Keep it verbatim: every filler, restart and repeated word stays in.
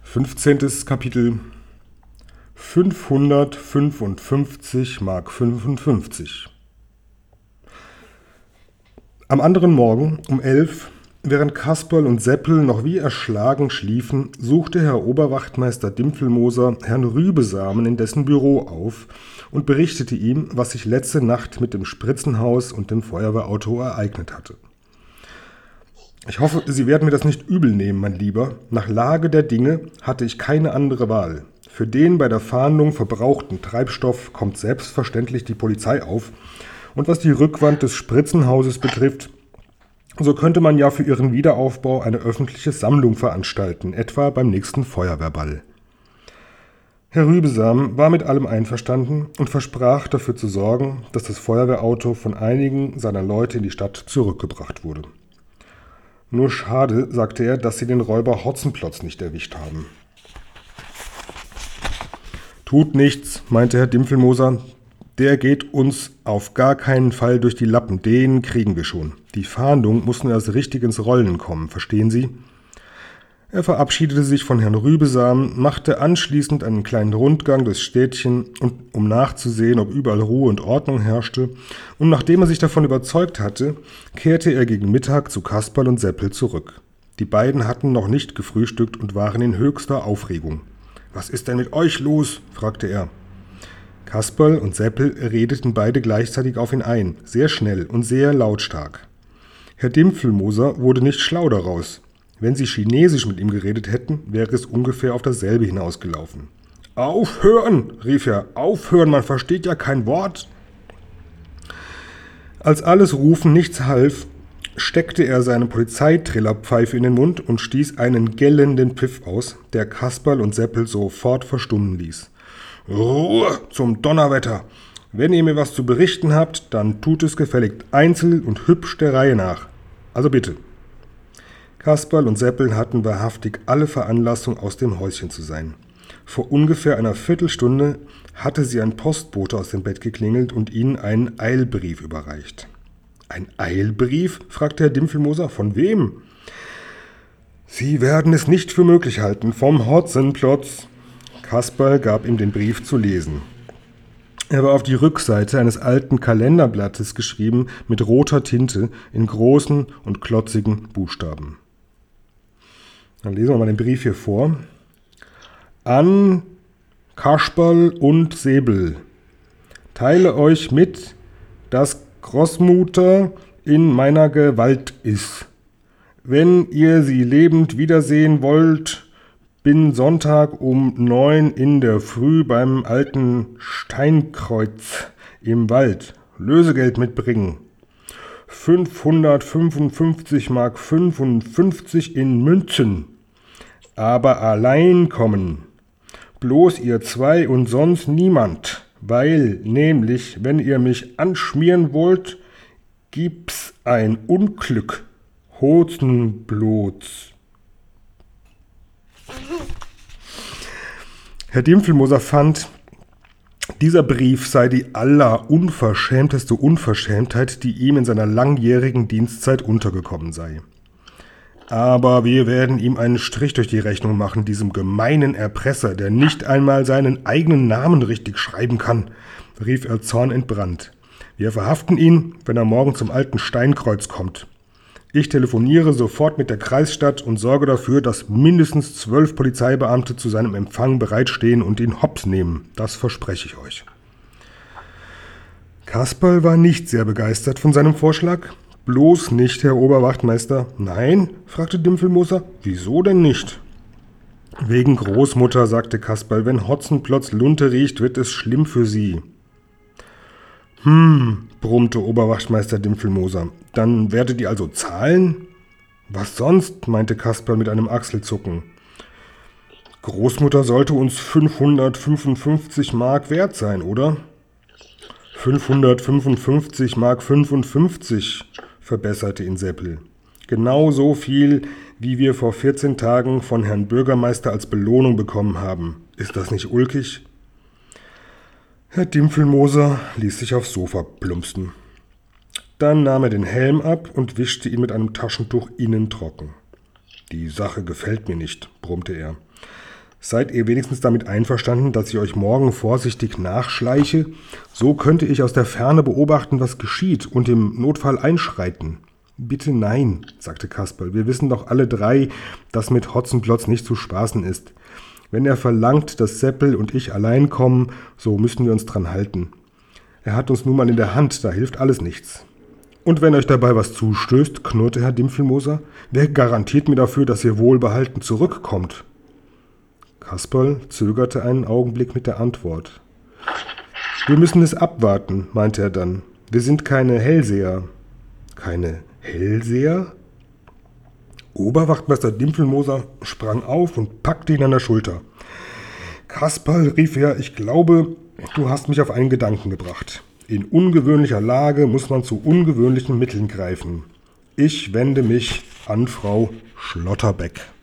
fünfzehntes Kapitel. fünfhundertfünfundfünfzig Mark fünfundfünfzig. Am anderen Morgen um elf, während Kasperl und Seppel noch wie erschlagen schliefen, suchte Herr Oberwachtmeister Dimpfelmoser Herrn Rübesamen in dessen Büro auf und berichtete ihm, was sich letzte Nacht mit dem Spritzenhaus und dem Feuerwehrauto ereignet hatte. »Ich hoffe, Sie werden mir das nicht übel nehmen, mein Lieber. Nach Lage der Dinge hatte ich keine andere Wahl. Für den bei der Fahndung verbrauchten Treibstoff kommt selbstverständlich die Polizei auf. Und was die Rückwand des Spritzenhauses betrifft, so könnte man ja für ihren Wiederaufbau eine öffentliche Sammlung veranstalten, etwa beim nächsten Feuerwehrball.« Herr Rübesamen war mit allem einverstanden und versprach dafür zu sorgen, dass das Feuerwehrauto von einigen seiner Leute in die Stadt zurückgebracht wurde. »Nur schade«, sagte er, »dass Sie den Räuber Hotzenplotz nicht erwischt haben.« »Tut nichts«, meinte Herr Dimpfelmoser, »der geht uns auf gar keinen Fall durch die Lappen, den kriegen wir schon. Die Fahndung muss nur erst richtig ins Rollen kommen, verstehen Sie?« Er verabschiedete sich von Herrn Rübesamen, machte anschließend einen kleinen Rundgang durchs Städtchen, um nachzusehen, ob überall Ruhe und Ordnung herrschte, und nachdem er sich davon überzeugt hatte, kehrte er gegen Mittag zu Kasperl und Seppel zurück. Die beiden hatten noch nicht gefrühstückt und waren in höchster Aufregung. »Was ist denn mit euch los?« fragte er. Kasperl und Seppel redeten beide gleichzeitig auf ihn ein, sehr schnell und sehr lautstark. Herr Dimpfelmoser wurde nicht schlau daraus. Wenn sie Chinesisch mit ihm geredet hätten, wäre es ungefähr auf dasselbe hinausgelaufen. »Aufhören«, rief er, »aufhören, man versteht ja kein Wort.« Als alles Rufen nichts half, steckte er seine Polizeitrillerpfeife in den Mund und stieß einen gellenden Pfiff aus, der Kasperl und Seppel sofort verstummen ließ. »Ruhe zum Donnerwetter! Wenn ihr mir was zu berichten habt, dann tut es gefällig einzeln und hübsch der Reihe nach. Also bitte.« Kasperl und Seppel hatten wahrhaftig alle Veranlassung, aus dem Häuschen zu sein. Vor ungefähr einer Viertelstunde hatte sie ein Postbote aus dem Bett geklingelt und ihnen einen Eilbrief überreicht. »Ein Eilbrief?« fragte Herr Dimpfelmoser. »Von wem?« »Sie werden es nicht für möglich halten. Vom Hotzenplotz.« Kasperl gab ihm den Brief zu lesen. Er war auf die Rückseite eines alten Kalenderblattes geschrieben, mit roter Tinte, in großen und klotzigen Buchstaben. Dann lesen wir mal den Brief hier vor. »An Kasperl und Säbel. Teile euch mit, dass Großmutter in meiner Gewalt ist. Wenn ihr sie lebend wiedersehen wollt, bin Sonntag um neun in der Früh beim alten Steinkreuz im Wald. Lösegeld mitbringen. fünfhundertfünfundfünfzig Mark fünfundfünfzig in Münzen. Aber allein kommen. Bloß ihr zwei und sonst niemand. Weil nämlich, wenn ihr mich anschmieren wollt, gibt's ein Unglück. Hotzenplotz.« Herr Dimpfelmoser fand, dieser Brief sei die allerunverschämteste Unverschämtheit, die ihm in seiner langjährigen Dienstzeit untergekommen sei. »Aber wir werden ihm einen Strich durch die Rechnung machen, diesem gemeinen Erpresser, der nicht einmal seinen eigenen Namen richtig schreiben kann«, rief er zornentbrannt. »Wir verhaften ihn, wenn er morgen zum alten Steinkreuz kommt. Ich telefoniere sofort mit der Kreisstadt und sorge dafür, dass mindestens zwölf Polizeibeamte zu seinem Empfang bereitstehen und ihn hops nehmen. Das verspreche ich euch.« Kasperl war nicht sehr begeistert von seinem Vorschlag. »Bloß nicht, Herr Oberwachtmeister.« »Nein?« fragte Dimpfelmoser. »Wieso denn nicht?« »Wegen Großmutter«, sagte Kasperl. »Wenn Hotzenplotz Lunte riecht, wird es schlimm für sie.« »Hm«, brummte Oberwachtmeister Dimpfelmoser. »Dann werdet ihr also zahlen?« »Was sonst?«, meinte Kasperl mit einem Achselzucken. »Großmutter sollte uns fünfhundertfünfundfünfzig Mark wert sein, oder?« »fünfhundertfünfundfünfzig Mark fünfundfünfzig«, verbesserte ihn Seppel. »Genau so viel, wie wir vor vierzehn Tagen von Herrn Bürgermeister als Belohnung bekommen haben. Ist das nicht ulkig?« Herr Dimpfelmoser ließ sich aufs Sofa plumpsen. Dann nahm er den Helm ab und wischte ihn mit einem Taschentuch innen trocken. »Die Sache gefällt mir nicht«, brummte er. Seid ihr wenigstens damit einverstanden, dass ich euch morgen vorsichtig nachschleiche? So könnte ich aus der Ferne beobachten, was geschieht und im Notfall einschreiten. Bitte nein, sagte Kasperl. Wir wissen doch alle drei, dass mit Hotzenplotz nicht zu spaßen ist. Wenn er verlangt, dass Seppel und ich allein kommen, so müssen wir uns dran halten. Er hat uns nun mal in der Hand, da hilft alles nichts. Und wenn euch dabei was zustößt, knurrte Herr Dimpfelmoser, wer garantiert mir dafür, dass ihr wohlbehalten zurückkommt? Kasperl zögerte einen Augenblick mit der Antwort. Wir müssen es abwarten, meinte er dann. Wir sind keine Hellseher. Keine Hellseher? Oberwachtmeister Dimpfelmoser sprang auf und packte ihn an der Schulter. Kasperl, rief er, ich glaube, du hast mich auf einen Gedanken gebracht. In ungewöhnlicher Lage muss man zu ungewöhnlichen Mitteln greifen. Ich wende mich an Frau Schlotterbeck.